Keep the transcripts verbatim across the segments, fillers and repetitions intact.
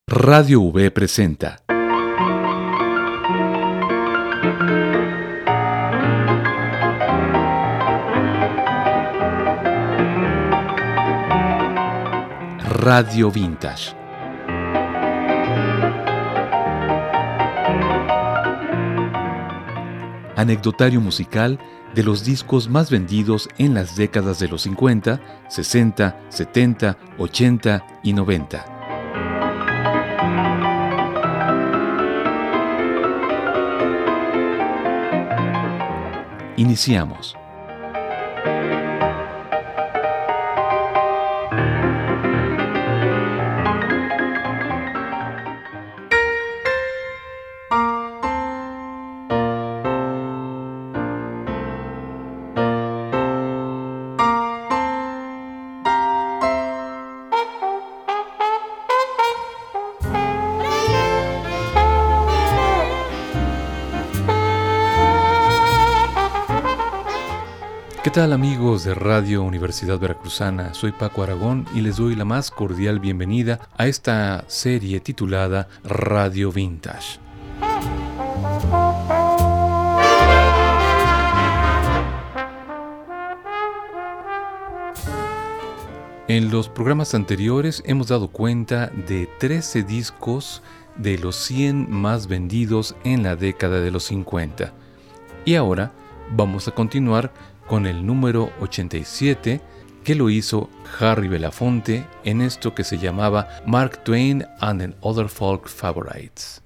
Radio V presenta Radio Vintage. Anecdotario musical de los discos más vendidos en las décadas de los cincuenta, sesenta, setenta, ochenta y noventa. Iniciamos. ¿Qué tal, amigos de Radio Universidad Veracruzana? Soy Paco Aragón y les doy la más cordial bienvenida a esta serie titulada Radio Vintage. En los programas anteriores hemos dado cuenta de trece discos de los cien más vendidos en la década de los cincuenta. Y ahora vamos a continuar con el número ochenta y siete, que lo hizo Harry Belafonte en esto que se llamaba Mark Twain and the Other Folk Favorites.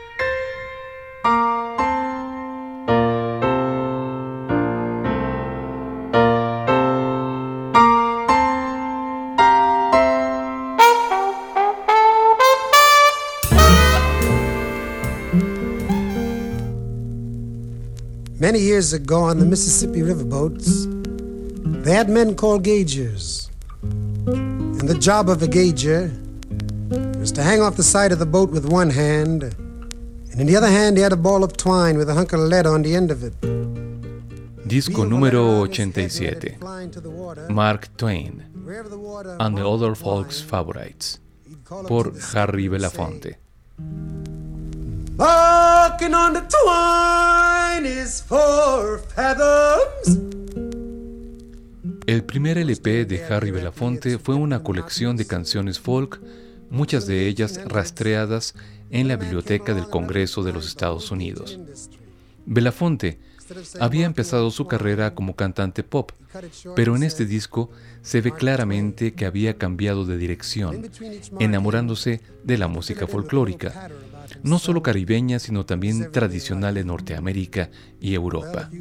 Many years ago on the Mississippi riverboats, they had men called gaugers. And the job of a gauger was to hang off the side of the boat with one hand, and in the other hand he had a ball of twine with a hunk of lead on the end of it. Disco número ochenta y siete, Mark Twain and the Other Folks Favorites, por Harry Belafonte. Barking on the twine is four fathoms. El primer L P de Harry Belafonte fue una colección de canciones folk, muchas de ellas rastreadas en la Biblioteca del Congreso de los Estados Unidos. Belafonte había empezado su carrera como cantante pop, pero en este disco se ve claramente que había cambiado de dirección, enamorándose de la música folclórica, no solo caribeña, sino también tradicional en Norteamérica y Europa.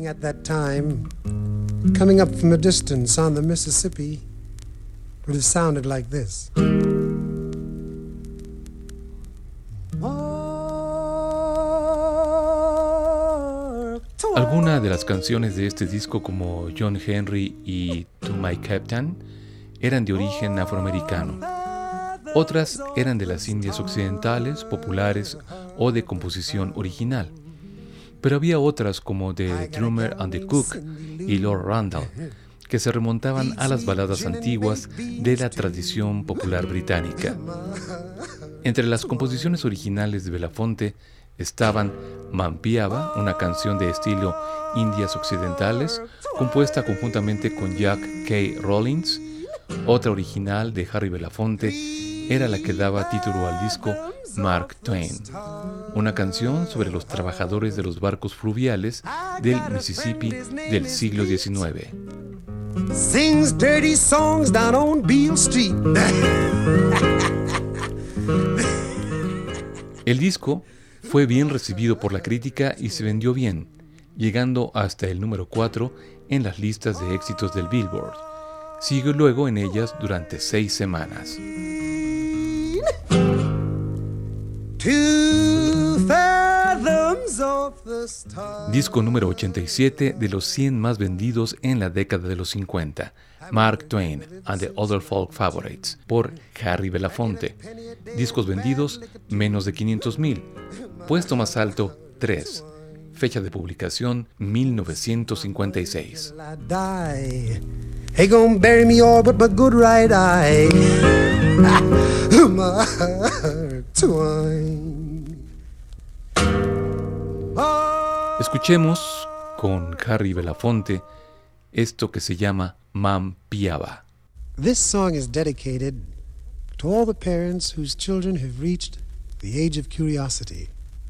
Coming up from a distance on the Mississippi would have sounded like this. Algunas de las canciones de este disco, como John Henry y To My Captain, eran de origen afroamericano. Otras eran de las Indias occidentales, populares o de composición original. Pero había otras como The Drummer and the Cook y Lord Randall, que se remontaban a las baladas antiguas de la tradición popular británica. Entre las composiciones originales de Belafonte estaban Mampiaba, una canción de estilo Indias occidentales, compuesta conjuntamente con Jack K. Rollins. Otra original de Harry Belafonte era la que daba título al disco, Mark Twain, una canción sobre los trabajadores de los barcos fluviales del Mississippi del siglo diecinueve. Sings dirty songs down on Beale Street. El disco fue bien recibido por la crítica y se vendió bien, llegando hasta el número cuatro en las listas de éxitos del Billboard. Siguió luego en ellas durante seis semanas. Disco número ochenta y siete de los cien más vendidos en la década de los cincuenta, Mark Twain and the Other Folk Favorites, por Harry Belafonte. Discos vendidos, menos de quinientos mil. Puesto más alto, tres. Fecha de publicación, mil novecientos cincuenta y seis. He gon' bury me all but my good right eye. Mark Twain. Escuchemos con Harry Belafonte esto que se llama Mam Piaba. This song is dedicated to all the parents whose children have reached the age of curiosity.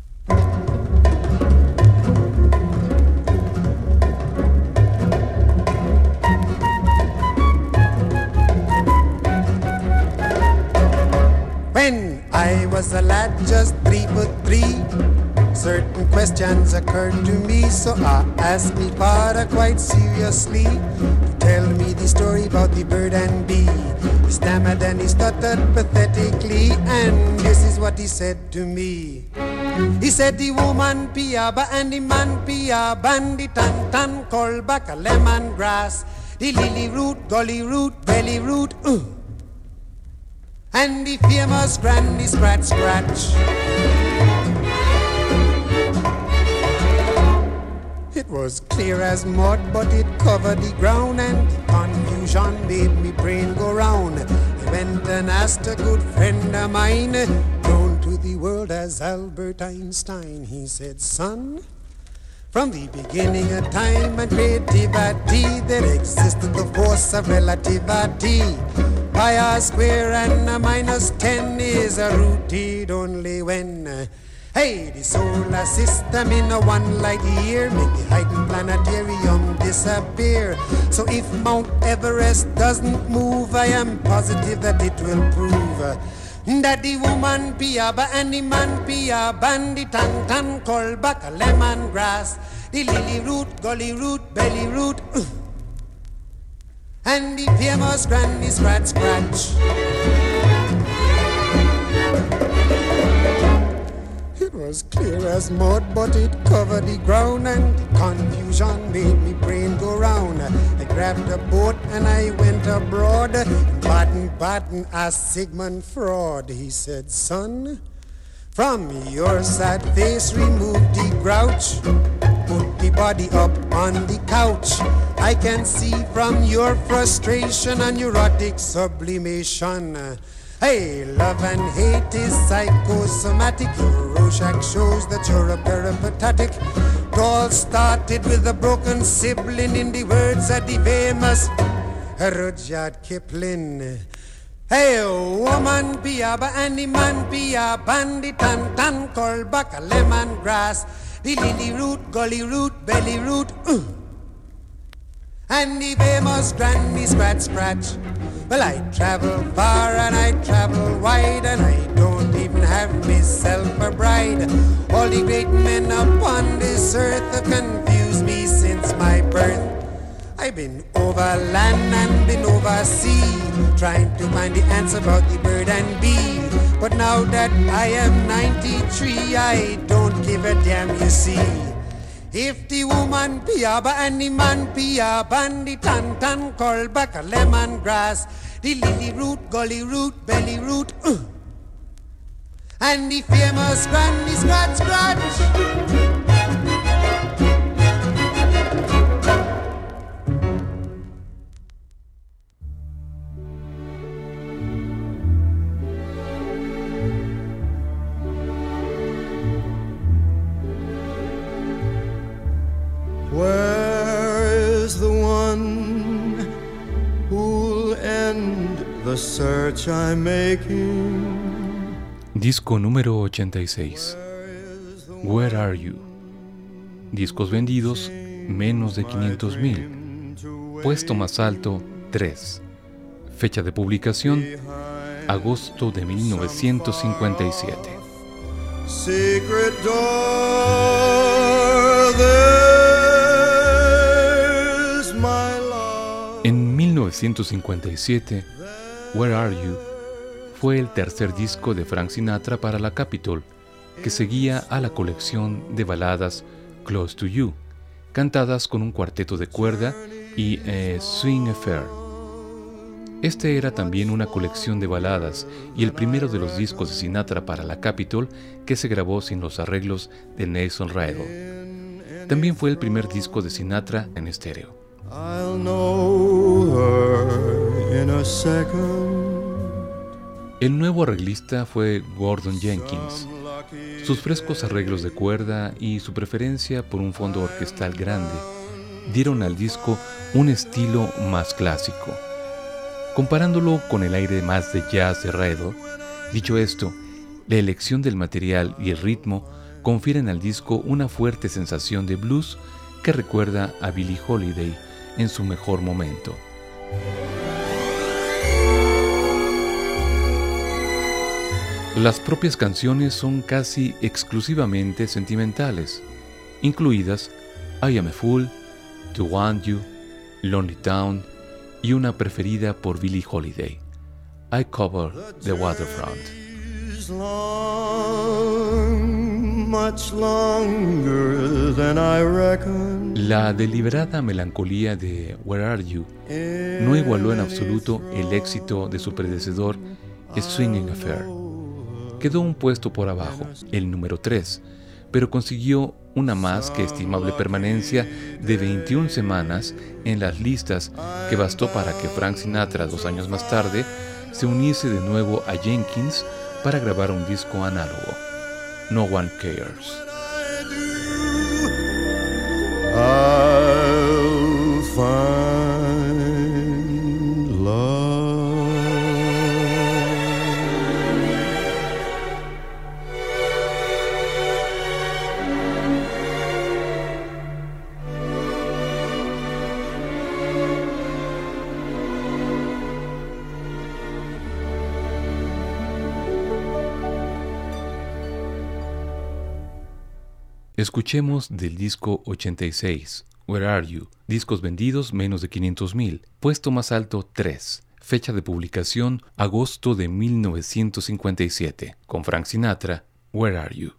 When I was a lad, just three foot three, certain questions occurred to me, so I asked me father quite seriously to tell me the story about the bird and bee. He stammered and he stuttered pathetically, and this is what he said to me. He said the woman piaba and the man piaba and the tan-tan call back a lemongrass, the lily root, gully root, belly root, uh. and the famous granny scratch scratch. It was clear as mud, but it covered the ground, and confusion made me brain go round. I went and asked a good friend of mine, known to the world as Albert Einstein. He said, son, from the beginning of time and creativity, there existed the force of relativity. Pi r square and a minus ten is a rooted only when, hey, the solar system in a one light year make the hidden planetarium disappear. So if Mount Everest doesn't move, I am positive that it will prove that the woman piaba and the man piaba and the tan-tan call back a lemongrass, the lily root, gully root, belly root, uh, and the famous granny scratch scratch. It was clear as mud, but it covered the ground, and confusion made me brain go round. I grabbed a boat and I went abroad. Baden, Baden asked Sigmund Freud. He said, son, from your sad face remove the grouch, put the body up on the couch. I can see from your frustration and neurotic sublimation. Hey, love and hate is psychosomatic. Your Rorschach shows that you're a peripatetic. It all started with a broken sibling, in the words of the famous Rudyard Kipling. Hey, woman piaba and the man piaba and the tan-tan call back a lemongrass, the lily root, gully root, belly root, uh, and the famous granny scratch scratch. Well, I travel far and I travel wide, and I don't even have myself a bride. All the great men upon this earth have confused me since my birth. I've been over land and been over sea, trying to find the answer about the bird and bee. But now that I am ninety-three, I don't give a damn, you see. If the woman piaba and the man piaba and the tan-tan call back a lemongrass, the lily root, gully root, belly root, uh, and the famous granny scratch scratch. Where's the one who'll end the search I'm making? Disco número ochenta y seis. Where Are You? Discos vendidos, menos de quinientos mil. Puesto más alto, tres. Fecha de publicación, agosto de mil novecientos cincuenta y siete. Secret door, there's my love. En mil novecientos cincuenta y siete, Where Are You fue el tercer disco de Frank Sinatra para la Capitol, que seguía a la colección de baladas Close to You, cantadas con un cuarteto de cuerda y eh, Swing Affair. Este era también una colección de baladas y el primero de los discos de Sinatra para la Capitol que se grabó sin los arreglos de Nelson Riddle. También fue el primer disco de Sinatra en estéreo. I'll know her in a second. El nuevo arreglista fue Gordon Jenkins. Sus frescos arreglos de cuerda y su preferencia por un fondo orquestal grande dieron al disco un estilo más clásico. Comparándolo con el aire más de jazz de Rattle, dicho esto, la elección del material y el ritmo confieren al disco una fuerte sensación de blues que recuerda a Billie Holiday en su mejor momento. Las propias canciones son casi exclusivamente sentimentales, incluidas I Am a Fool, To Want You, Lonely Town y una preferida por Billie Holiday, I Cover the Waterfront. La deliberada melancolía de Where Are You no igualó en absoluto el éxito de su predecesor, Swinging Affair. Quedó un puesto por abajo, el número tres, pero consiguió una más que estimable permanencia de veintiuna semanas en las listas que bastó para que Frank Sinatra, dos años más tarde, se uniese de nuevo a Jenkins para grabar un disco análogo, No One Cares. I'll find love. Escuchemos del disco ochenta y seis, Where Are You? Discos vendidos menos de quinientos mil, puesto más alto tres, fecha de publicación agosto de mil novecientos cincuenta y siete, con Frank Sinatra, Where Are You?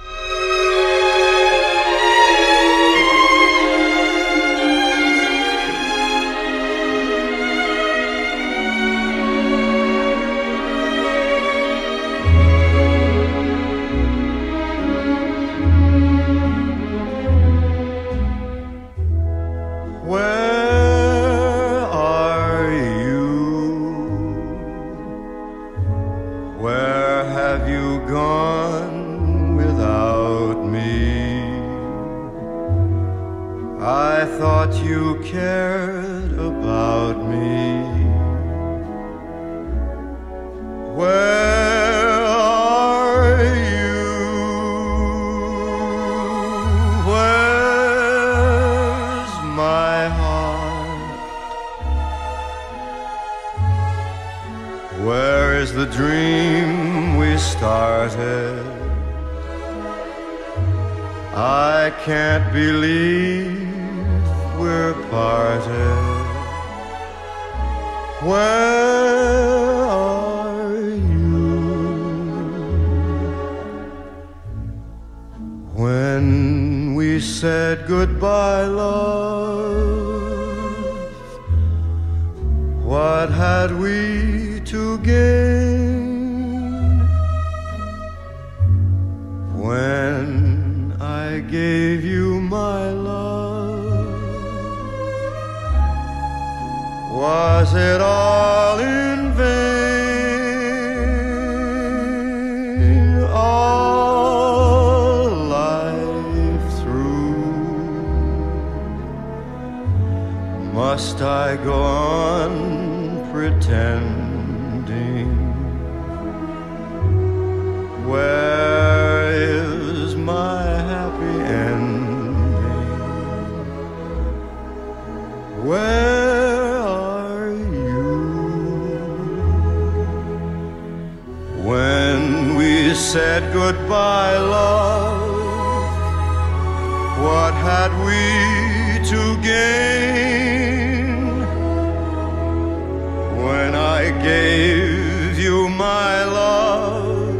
Cared about me. Where are you? Where's my heart? Where is the dream we started? I can't believe we're parted. Where are you? When we said goodbye, love, what had we to gain? When I gave you my love, was it all in vain? All life through, must I go on pretending? Where is my happy ending? Where said goodbye, love, what had we to gain? When I gave you my love,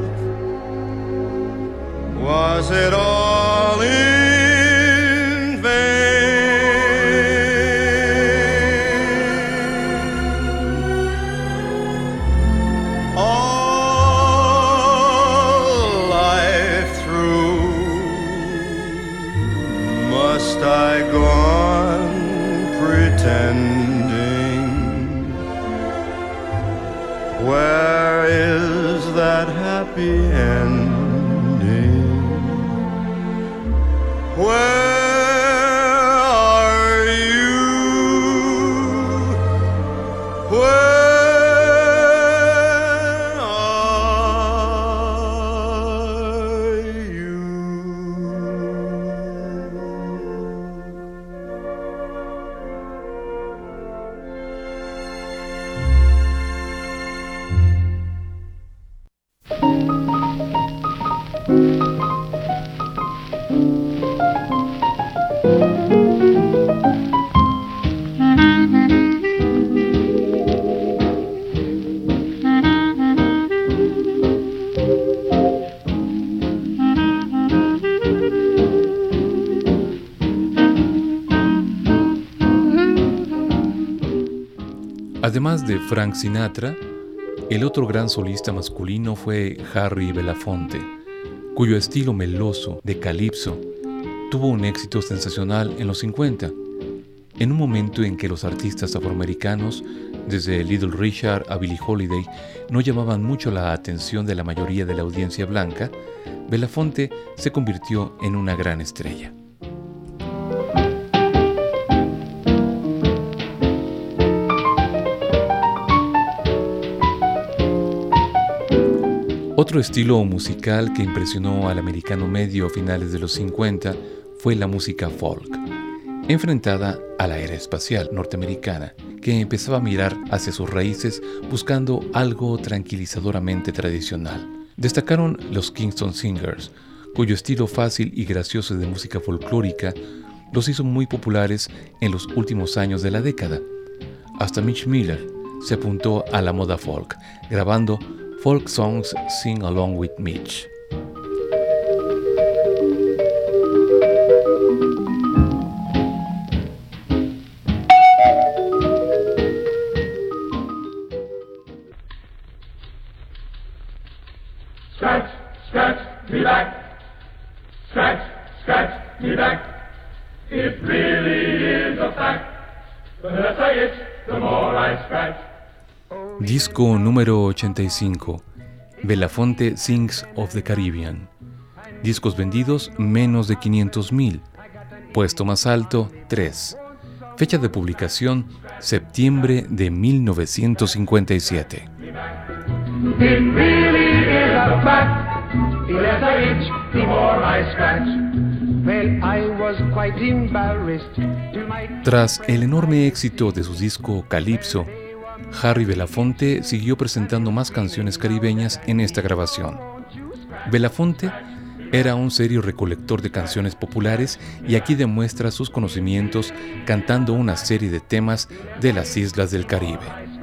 was it all in vain? All I go on pretending? Además de Frank Sinatra, el otro gran solista masculino fue Harry Belafonte, cuyo estilo meloso de calipso tuvo un éxito sensacional en los cincuenta, en un momento en que los artistas afroamericanos, desde Little Richard a Billie Holiday, no llamaban mucho la atención de la mayoría de la audiencia blanca. Belafonte se convirtió en una gran estrella. Otro estilo musical que impresionó al americano medio a finales de los cincuenta fue la música folk, enfrentada a la era espacial norteamericana, que empezaba a mirar hacia sus raíces buscando algo tranquilizadoramente tradicional. Destacaron los Kingston Singers, cuyo estilo fácil y gracioso de música folclórica los hizo muy populares en los últimos años de la década. Hasta Mitch Miller se apuntó a la moda folk, grabando Folk Songs Sing Along with Mitch. Scratch, scratch me back. Scratch, scratch me back. It really is a fact. The less I itch, the more I scratch. Disco número ochenta y cinco. Belafonte Sings of the Caribbean. Discos vendidos menos de quinientos mil. Puesto más alto tres. Fecha de publicación septiembre de mil novecientos cincuenta y siete. It really is a fact. The less I itch, the more I scratch. Well, I was quite embarrassed to my... Tras el enorme éxito de su disco Calypso, Harry Belafonte siguió presentando más canciones caribeñas en esta grabación. Belafonte era un serio recolector de canciones populares y aquí demuestra sus conocimientos cantando una serie de temas de las islas del Caribe.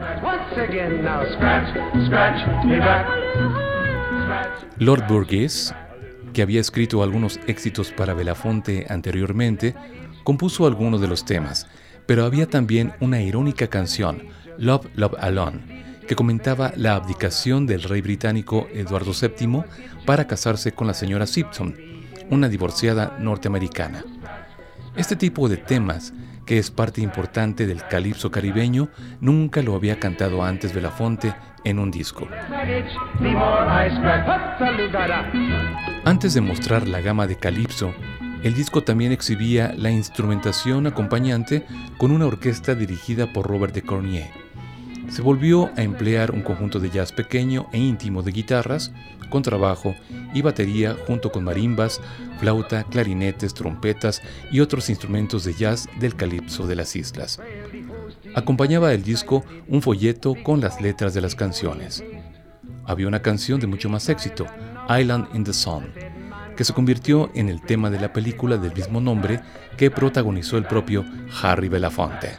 Lord Burgess, que había escrito algunos éxitos para Belafonte anteriormente, compuso algunos de los temas, pero había también una irónica canción, Love, Love Alone, que comentaba la abdicación del rey británico Eduardo séptimo para casarse con la señora Simpson, una divorciada norteamericana. Este tipo de temas, que es parte importante del calipso caribeño, nunca lo había cantado antes Belafonte en un disco. Antes de mostrar la gama de calipso, el disco también exhibía la instrumentación acompañante con una orquesta dirigida por Robert de Cornier. Se volvió a emplear un conjunto de jazz pequeño e íntimo de guitarras, contrabajo y batería junto con marimbas, flauta, clarinetes, trompetas y otros instrumentos de jazz del calipso de las islas. Acompañaba el disco un folleto con las letras de las canciones. Había una canción de mucho más éxito, Island in the Sun, que se convirtió en el tema de la película del mismo nombre que protagonizó el propio Harry Belafonte.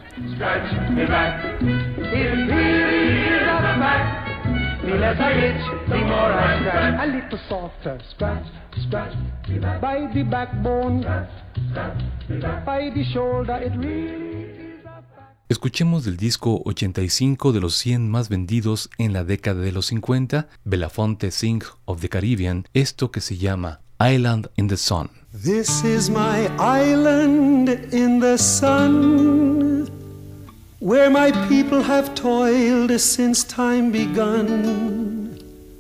Escuchemos del disco ochenta y cinco de los cien más vendidos en la década de los cincuenta, Belafonte Sings of the Caribbean, esto que se llama Island in the Sun. This is my island in the sun, where my people have toiled since time begun.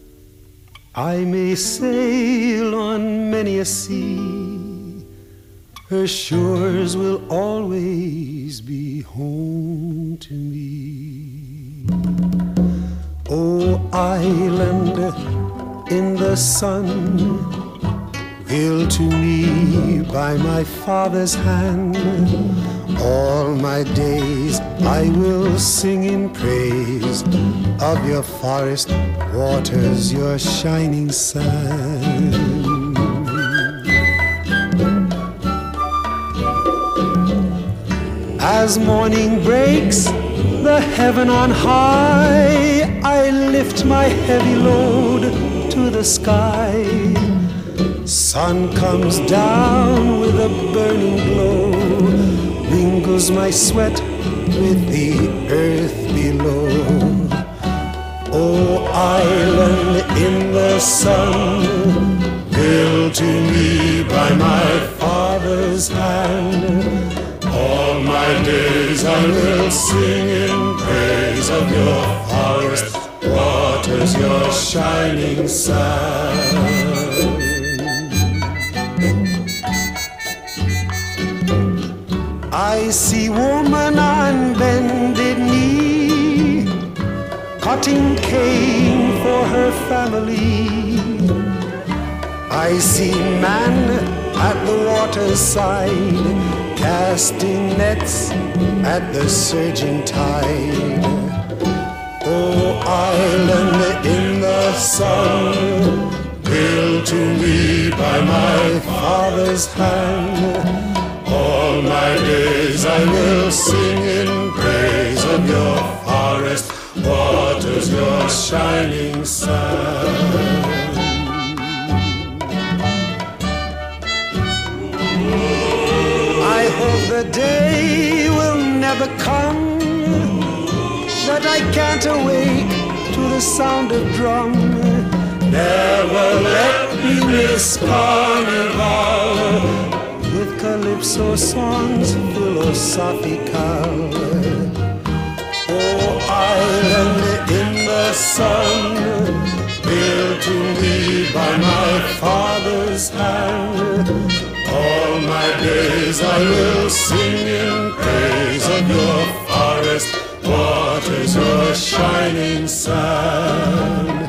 I may sail on many a sea, her shores will always be home to me. Oh, island in the sun, built to me by my father's hand, all my days I will sing in praise of your forest waters, your shining sun. As morning breaks the heaven on high, I lift my heavy load to the sky. Sun comes down with a burning glow, mingles my sweat with the earth below. Oh, island in the sun, built to me by my father's hand, all my days I will sing in praise of your forest waters, your shining sun. I see woman on bended knee, cutting cane for her family. I see man at the water's side, casting nets at the surging tide. Oh, island in the sun, built to me by my father's hand, all my days I will sing in praise of your forest waters, your shining sun. I hope the day will never come that I can't awake to the sound of drum. Never let me miss Carnival with calypso songs philosophical. Oh, island in the sun, built to me by my father's hand, all my days I will sing in praise of your forest waters, your shining sun.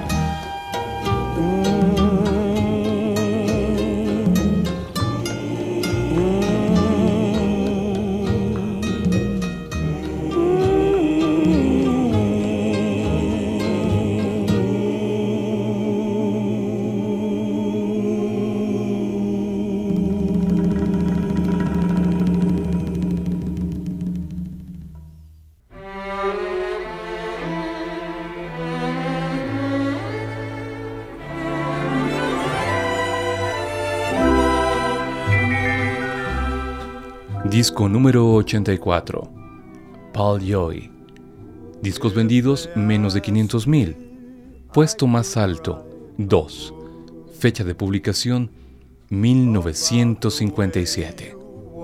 Disco número ochenta y cuatro, Paul Joy. Discos vendidos, menos de quinientos mil. Puesto más alto, dos. Fecha de publicación, mil novecientos cincuenta y siete.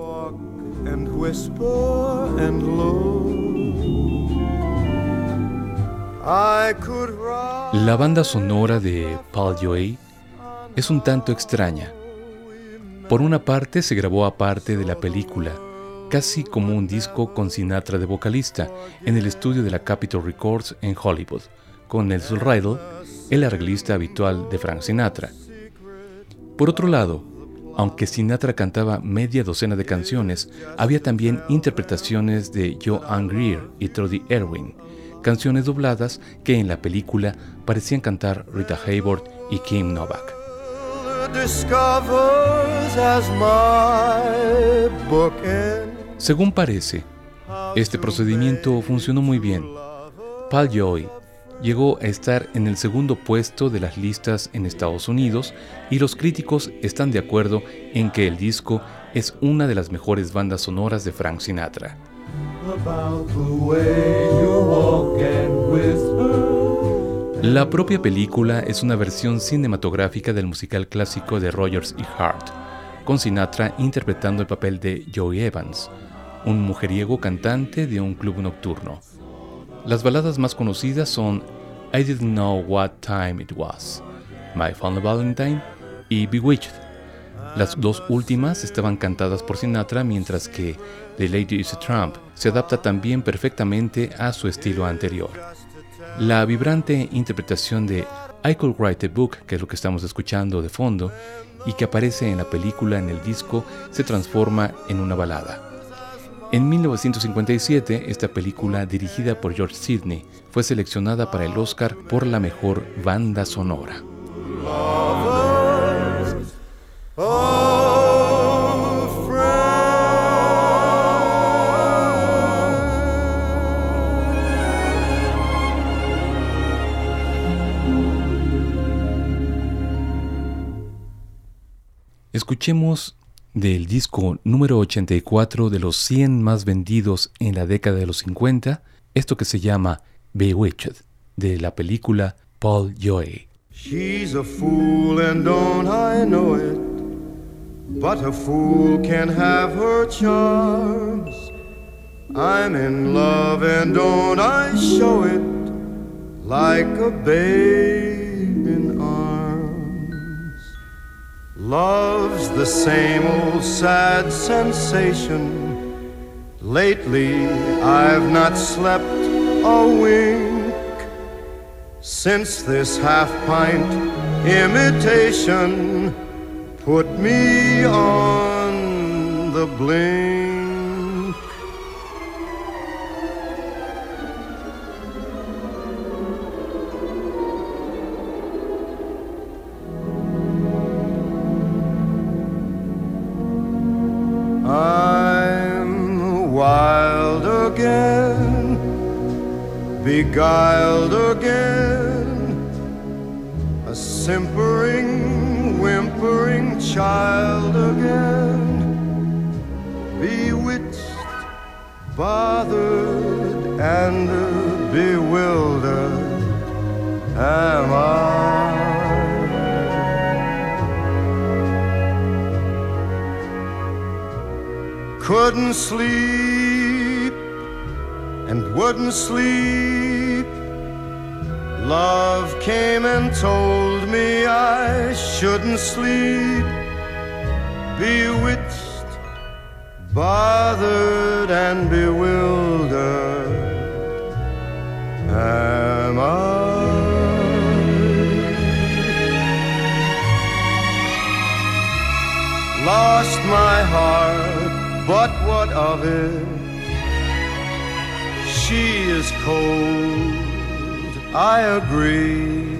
La banda sonora de Paul Joy es un tanto extraña. Por una parte se grabó aparte de la película, casi como un disco con Sinatra de vocalista, en el estudio de la Capitol Records en Hollywood, con Nelson Riddle, el arreglista habitual de Frank Sinatra. Por otro lado, aunque Sinatra cantaba media docena de canciones, había también interpretaciones de Joan Greer y Toddy Irwin, canciones dobladas que en la película parecían cantar Rita Hayworth y Kim Novak. Según parece, este procedimiento funcionó muy bien. Paul Joy llegó a estar en el segundo puesto de las listas en Estados Unidos y los críticos están de acuerdo en que el disco es una de las mejores bandas sonoras de Frank Sinatra. La propia película es una versión cinematográfica del musical clásico de Rodgers y Hart, con Sinatra interpretando el papel de Joey Evans, un mujeriego cantante de un club nocturno. Las baladas más conocidas son I Didn't Know What Time It Was, My Funny Valentine y Bewitched. Las dos últimas estaban cantadas por Sinatra, mientras que The Lady is a Tramp se adapta también perfectamente a su estilo anterior. La vibrante interpretación de I Could Write a Book, que es lo que estamos escuchando de fondo, y que aparece en la película, en el disco, se transforma en una balada. En mil novecientos cincuenta y siete, esta película, dirigida por George Sidney, fue seleccionada para el Oscar por la mejor banda sonora. Escuchemos del disco número ochenta y cuatro de los cien más vendidos en la década de los cincuenta, esto que se llama Bewitched, de la película Paul Joy. She's a fool and don't I know it, but a fool can have her charms. I'm in love and don't I show it, like a babe in arms. Love's the same old sad sensation. Lately I've not slept a wink since this half-pint imitation put me on the blink. I'm wild again, beguiled again, a simpering, whimpering child again, bewitched, bothered, and bewildered am I. Couldn't sleep and wouldn't sleep. Love came and told me I shouldn't sleep. Bewitched, bothered and bewildered am I. Lost my heart, but what of it? She is cold, I agree.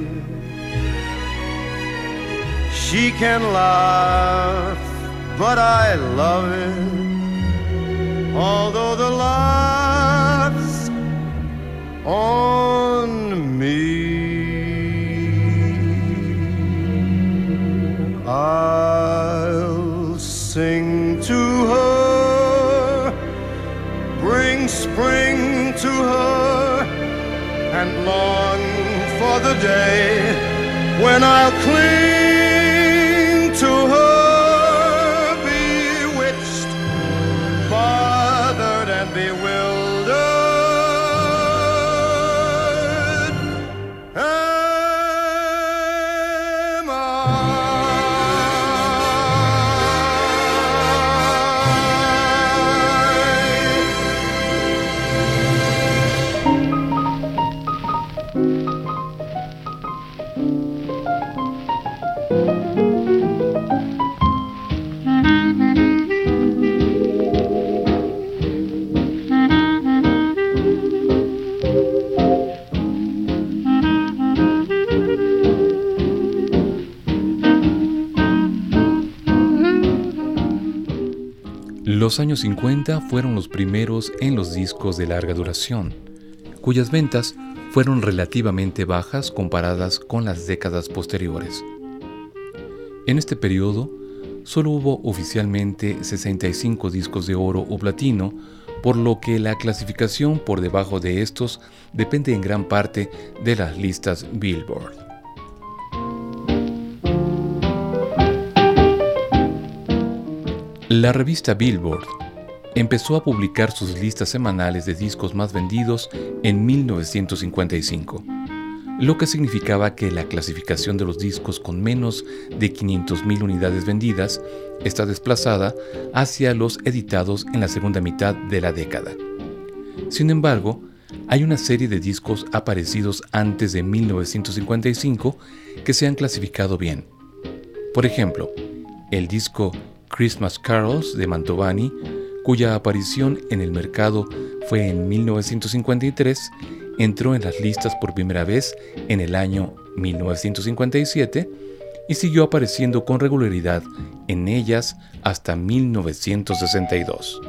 She can laugh, but I love it, although the laugh's on me. I'll sing to her, bring spring to her, and long for the day when I'll cling to her, bewitched, bothered and bewildered am I. Los años cincuenta fueron los primeros en los discos de larga duración, cuyas ventas fueron relativamente bajas comparadas con las décadas posteriores. En este periodo, solo hubo oficialmente sesenta y cinco discos de oro o platino, por lo que la clasificación por debajo de estos depende en gran parte de las listas Billboard. La revista Billboard empezó a publicar sus listas semanales de discos más vendidos en mil novecientos cincuenta y cinco. lo que significaba que la clasificación de los discos con menos de quinientas mil unidades vendidas está desplazada hacia los editados en la segunda mitad de la década. Sin embargo, hay una serie de discos aparecidos antes de mil novecientos cincuenta y cinco que se han clasificado bien. Por ejemplo, el disco Christmas Carols de Mantovani, cuya aparición en el mercado fue en mil novecientos cincuenta y tres, entró en las listas por primera vez en el año mil novecientos cincuenta y siete y siguió apareciendo con regularidad en ellas hasta mil novecientos sesenta y dos.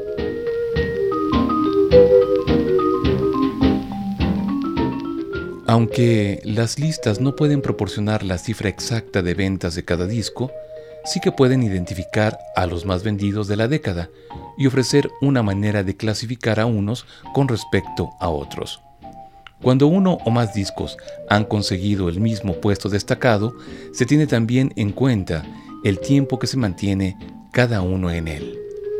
Aunque las listas no pueden proporcionar la cifra exacta de ventas de cada disco, sí que pueden identificar a los más vendidos de la década y ofrecer una manera de clasificar a unos con respecto a otros. Cuando uno o más discos han conseguido el mismo puesto destacado, se tiene también en cuenta el tiempo que se mantiene cada uno en él.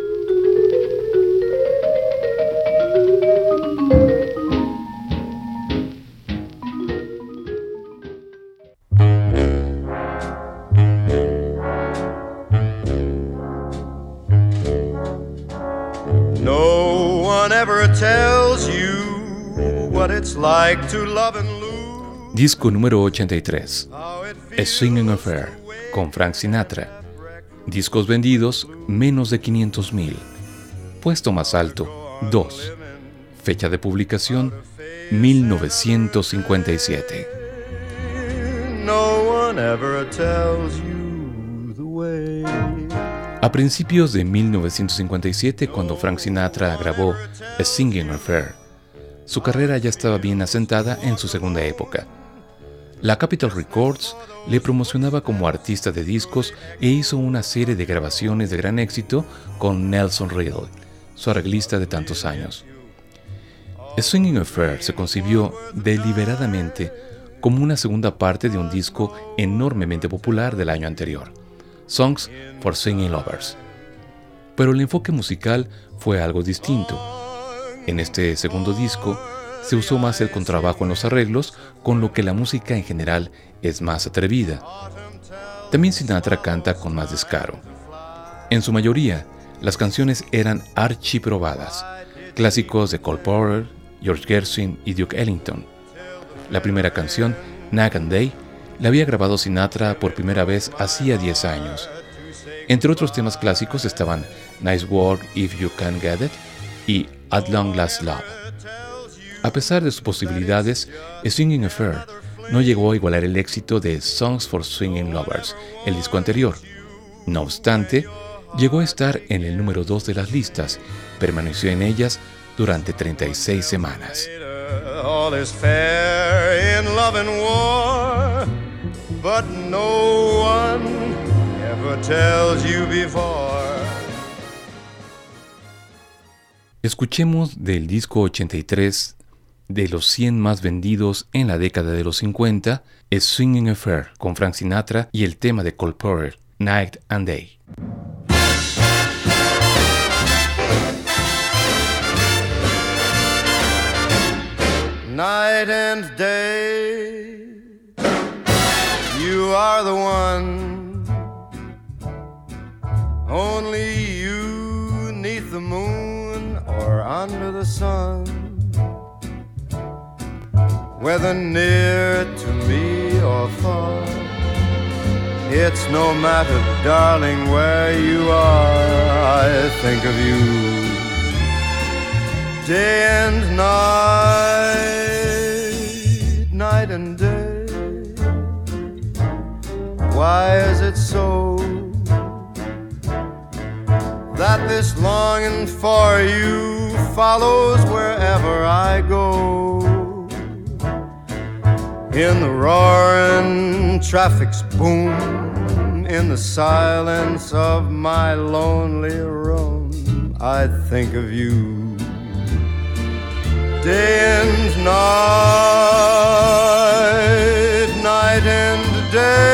No one ever tells you what it's like to love and lose. Disco número ochenta y tres, A Swingin' Affair, con Frank Sinatra. Discos vendidos, menos de quinientos mil. Puesto más alto, dos. Fecha de publicación, mil novecientos cincuenta y siete. No one ever tells you the way. A principios de mil novecientos cincuenta y siete, cuando Frank Sinatra grabó A Singing Affair, su carrera ya estaba bien asentada en su segunda época. La Capitol Records le promocionaba como artista de discos e hizo una serie de grabaciones de gran éxito con Nelson Riddle, su arreglista de tantos años. A Swinging Affair se concibió deliberadamente como una segunda parte de un disco enormemente popular del año anterior, Songs for Swingin' Lovers. Pero el enfoque musical fue algo distinto. En este segundo disco se usó más el contrabajo en los arreglos, con lo que la música en general es más atrevida. También Sinatra canta con más descaro. En su mayoría, las canciones eran archiprobadas, clásicos de Cole Porter, George Gershwin y Duke Ellington. La primera canción, Night and Day, la había grabado Sinatra por primera vez hacía diez años. Entre otros temas clásicos estaban Nice Work If You Can Get It y At Long Last Love. A pesar de sus posibilidades, A Swinging Affair no llegó a igualar el éxito de Songs for Swingin' Lovers, el disco anterior. No obstante, llegó a estar en el número dos de las listas, permaneció en ellas durante treinta y seis semanas. All is fair in love and war, but no one ever tells you before. Escuchemos del disco ochenta y tres de los cien más vendidos en la década de los cincuenta, A Swinging Affair con Frank Sinatra y el tema de Cole Porter, Night and Day. Night and day, you are the one. Only you, 'neath the moon or under the sun. Whether near to me or far, it's no matter, darling, where you are. I think of you day and night, night and day. Why is it so that this longing for you follows wherever I go? In the roaring traffic's boom, in the silence of my lonely room, I think of you day and night, night and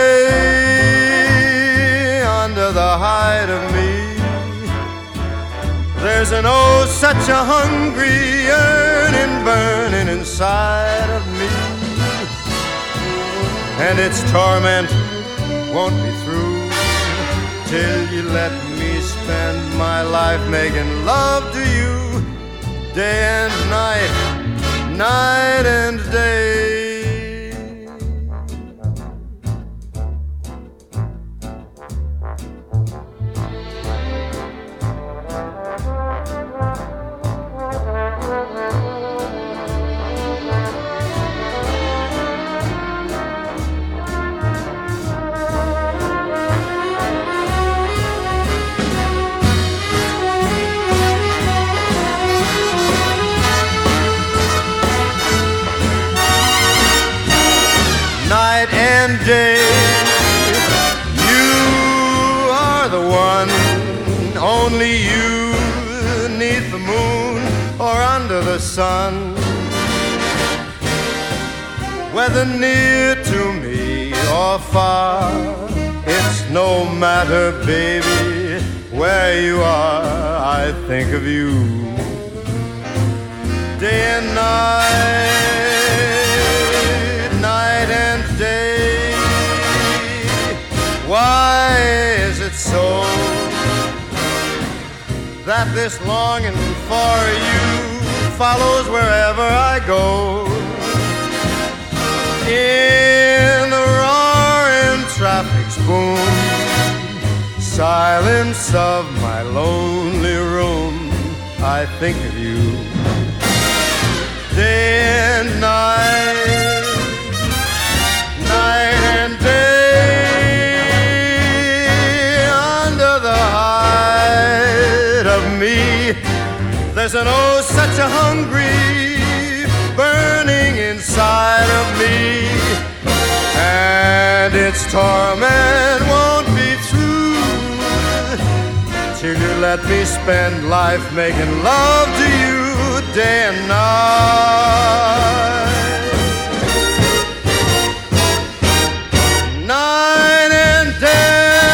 day. Under the hide of me, there's an oh such a hungry yearning burning inside of me. and its torment won't be through till you let me spend my life making love to you, day and night, night and day. Night and day, you are the one, only you, neath the moon or under the sun. Whether near to me or far, it's no matter, baby, where you are, I think of you, day and night, night and day. Why is it so that this longing for you follows wherever I go? In the roaring traffic's boom, silence of my lonely room, I think of you, day and night, night and day. Under the hide of me, there's an oh such a hungry burning inside of me, and its torment won't be through till you let me spend life making love to you, day and night, night and day.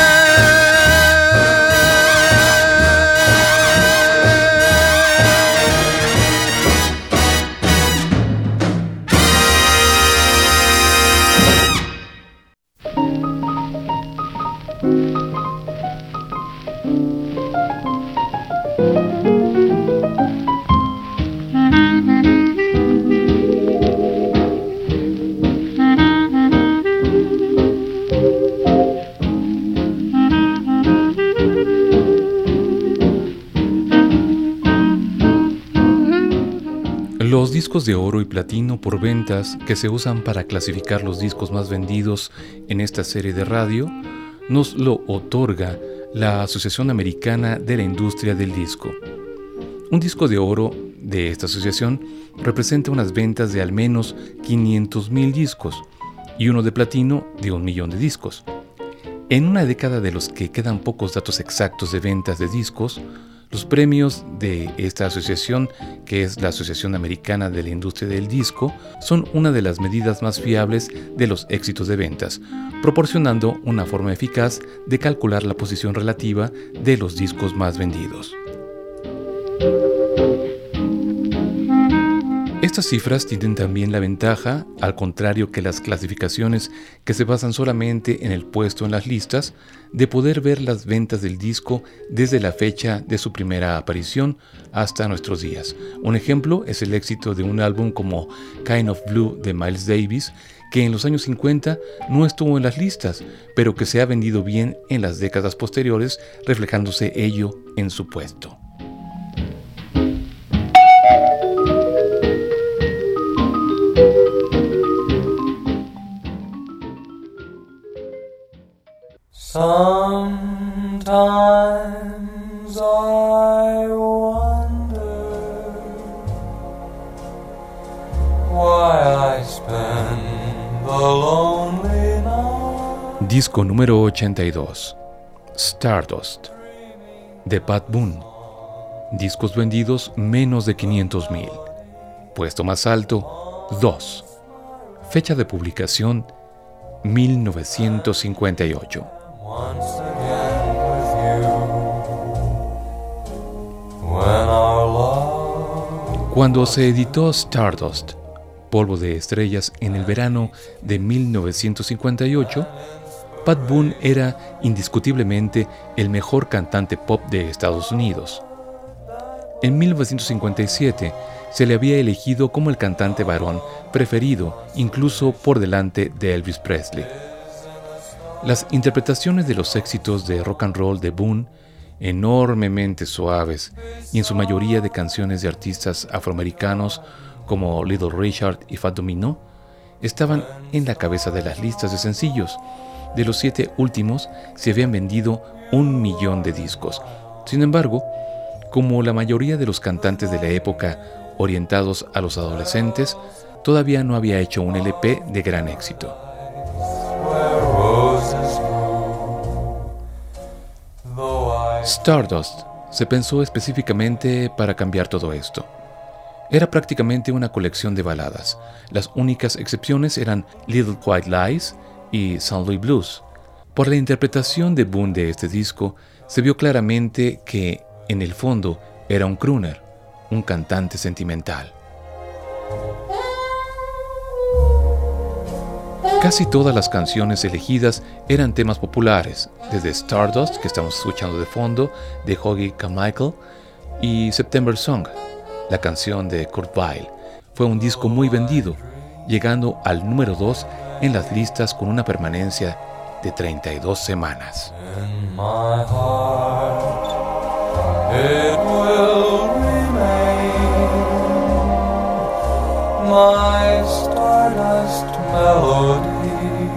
Los discos de oro y platino por ventas que se usan para clasificar los discos más vendidos en esta serie de radio nos lo otorga la Asociación Americana de la Industria del Disco. Un disco de oro de esta asociación representa unas ventas de al menos quinientos mil discos y uno de platino de un millón de discos. En una década de los que quedan pocos datos exactos de ventas de discos, los premios de esta asociación, que es la Asociación Americana de la Industria del Disco, son una de las medidas más fiables de los éxitos de ventas, proporcionando una forma eficaz de calcular la posición relativa de los discos más vendidos. Estas cifras tienen también la ventaja, al contrario que las clasificaciones que se basan solamente en el puesto en las listas, de poder ver las ventas del disco desde la fecha de su primera aparición hasta nuestros días. Un ejemplo es el éxito de un álbum como Kind of Blue de Miles Davis, que en los años cincuenta no estuvo en las listas, pero que se ha vendido bien en las décadas posteriores, reflejándose ello en su puesto. Sometimes I wonder why I spend the lonely night. Disco número ochenta y dos, Stardust, de Pat Boone. Discos vendidos menos de quinientos mil. Puesto más alto, dos. Fecha de publicación, mil novecientos cincuenta y ocho. Once again with you, when our love... Cuando se editó Stardust, Polvo de Estrellas en el verano de mil novecientos cincuenta y ocho, Pat Boone era indiscutiblemente el mejor cantante pop de Estados Unidos. En mil novecientos cincuenta y siete se le había elegido como el cantante varón preferido, incluso por delante de Elvis Presley. Las interpretaciones de los éxitos de rock and roll de Boone, enormemente suaves y en su mayoría de canciones de artistas afroamericanos como Little Richard y Fat Domino, estaban en la cabeza de las listas de sencillos. De los siete últimos se habían vendido un millón de discos. Sin embargo, como la mayoría de los cantantes de la época orientados a los adolescentes, todavía no había hecho un L P de gran éxito. Stardust se pensó específicamente para cambiar todo esto. Era prácticamente una colección de baladas. Las únicas excepciones eran Little White Lies y Saint Louis Blues. Por la interpretación de Boone de este disco, se vio claramente que, en el fondo, era un crooner, un cantante sentimental. Casi todas las canciones elegidas eran temas populares, desde Stardust, que estamos escuchando de fondo, de Hoagy Carmichael, y September Song, la canción de Kurt Weill. Fue un disco muy vendido, llegando al número dos en las listas con una permanencia de treinta y dos semanas. In my heart, it will remain my stardust melody,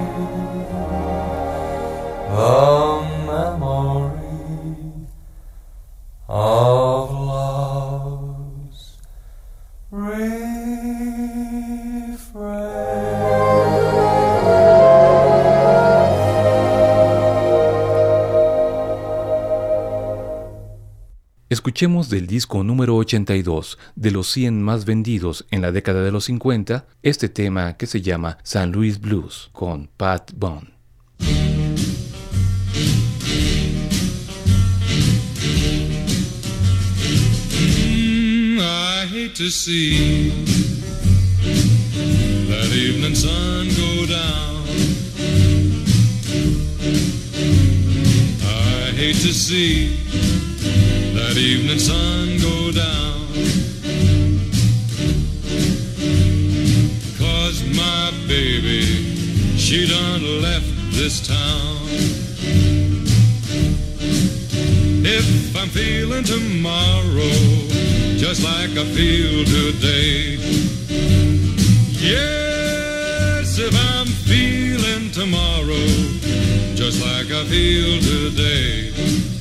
the memory of love's refrain. Escuchemos del disco número ochenta y dos de los cien más vendidos en la década de los cincuenta, este tema que se llama Saint Louis Blues con Pat Boone. Mm, I hate to see that evening sun go down. I hate to see that evening sun go down, 'cause my baby, she done left this town. If I'm feeling tomorrow just like I feel today, yes, if I'm feeling tomorrow just like I feel today,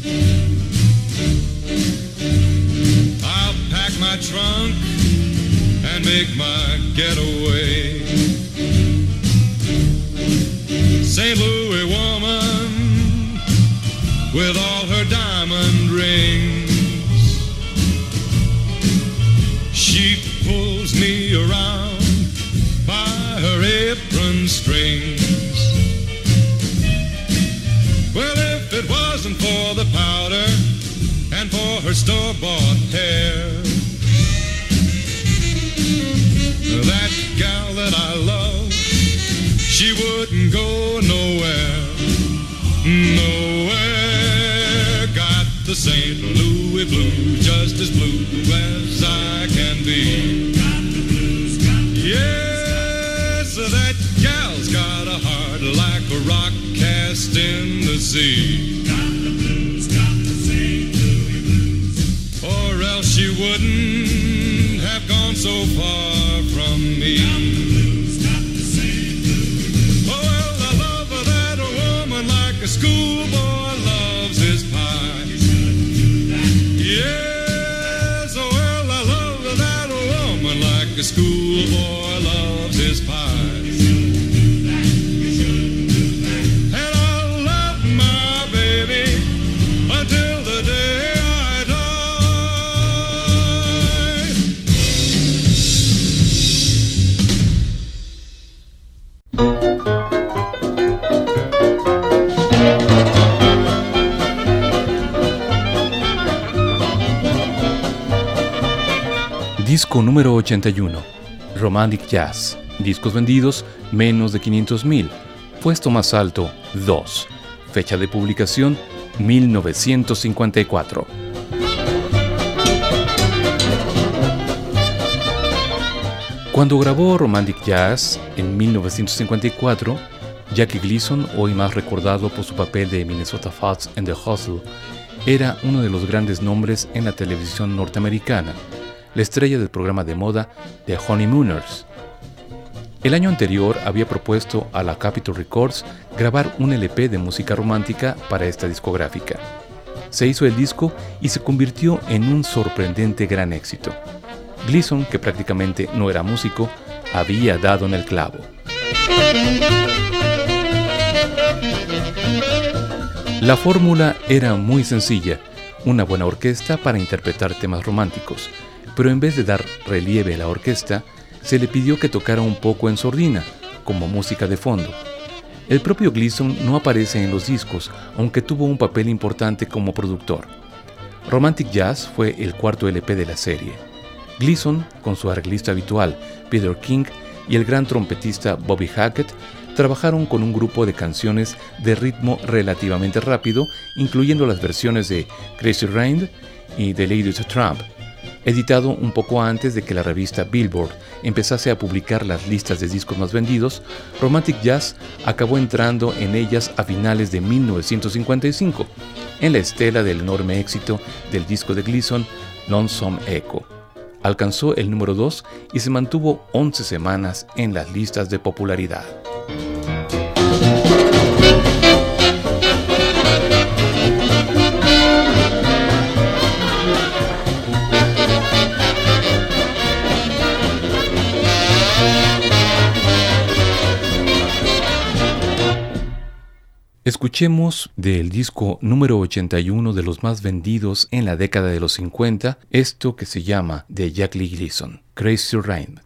my trunk and make my getaway. Saint Louis woman with all her diamond rings, she pulls me around by her apron strings. Well, if it wasn't for the powder and for her store-bought hair, that gal that I love, she wouldn't go nowhere, nowhere. Got the Saint Louis blues, just as blue as I can be. Yes, that gal's got a heart like a rock cast in the sea. Or else she wouldn't have gone so far from me. Oh, well, I love that woman like a schoolboy loves his pie. Yes, oh, well, I love that woman like a schoolboy loves his pie. And I'll love my baby until the day I die. Disco número ochenta y uno, Romantic Jazz. Discos vendidos, menos de quinientos mil. Puesto más alto, dos. Fecha de publicación, mil novecientos cincuenta y cuatro. Cuando grabó Romantic Jazz en mil novecientos cincuenta y cuatro, Jackie Gleason, hoy más recordado por su papel de Minnesota Fats en The Hustle, era uno de los grandes nombres en la televisión norteamericana, la estrella del programa de moda The Honeymooners. El año anterior había propuesto a la Capitol Records grabar un L P de música romántica para esta discográfica. Se hizo el disco y se convirtió en un sorprendente gran éxito. Gleason, que prácticamente no era músico, había dado en el clavo. La fórmula era muy sencilla, una buena orquesta para interpretar temas románticos, pero en vez de dar relieve a la orquesta, se le pidió que tocara un poco en sordina, como música de fondo. El propio Gleason no aparece en los discos, aunque tuvo un papel importante como productor. Romantic Jazz fue el cuarto L P de la serie. Gleason, con su arreglista habitual, Peter King, y el gran trompetista Bobby Hackett, trabajaron con un grupo de canciones de ritmo relativamente rápido, incluyendo las versiones de Crazy Rain y The Ladies Tramp, editado un poco antes de que la revista Billboard empezase a publicar las listas de discos más vendidos. Romantic Jazz acabó entrando en ellas a finales de mil novecientos cincuenta y cinco, en la estela del enorme éxito del disco de Gleason, Lonesome Echo. Alcanzó el número dos y se mantuvo once semanas en las listas de popularidad. Escuchemos del disco número ochenta y uno de los más vendidos en la década de los cincuenta, esto que se llama de Jackie Gleason, Crazy Rain.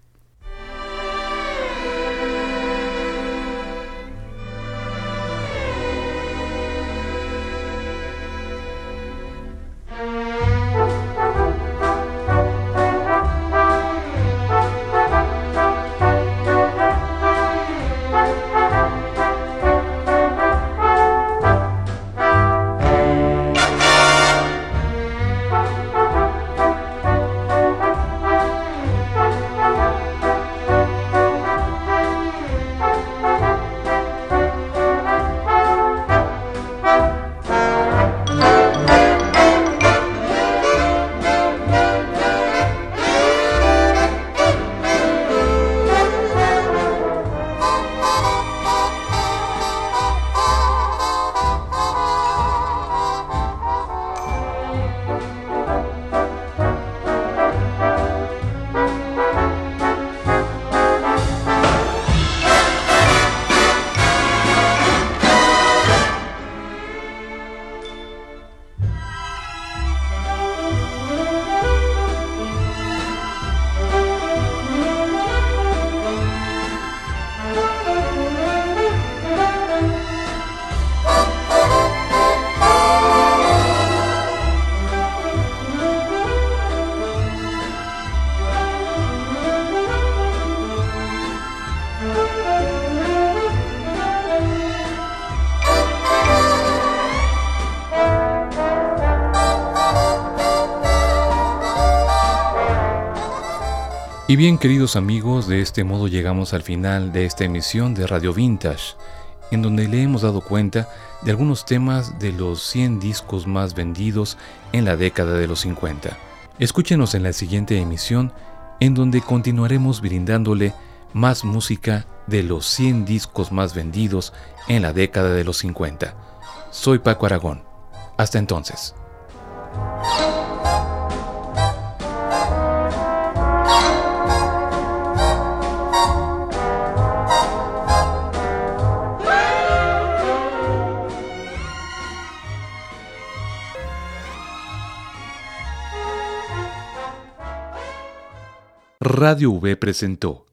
Y bien, queridos amigos, de este modo llegamos al final de esta emisión de Radio Vintage, en donde le hemos dado cuenta de algunos temas de los cien discos más vendidos en la década de los cincuenta. Escúchenos en la siguiente emisión, en donde continuaremos brindándole más música de los cien discos más vendidos en la década de los cincuenta. Soy Paco Aragón. Hasta entonces. Radio V presentó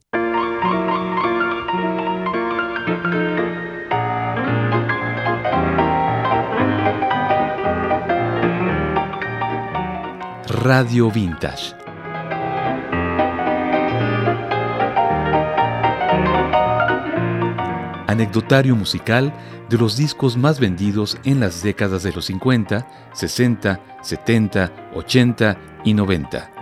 Radio Vintage. anecdotario musical de los discos más vendidos en las décadas de los cincuenta, sesenta, setenta, ochenta y noventa.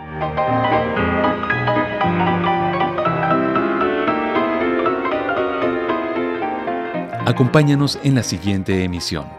Acompáñanos en la siguiente emisión.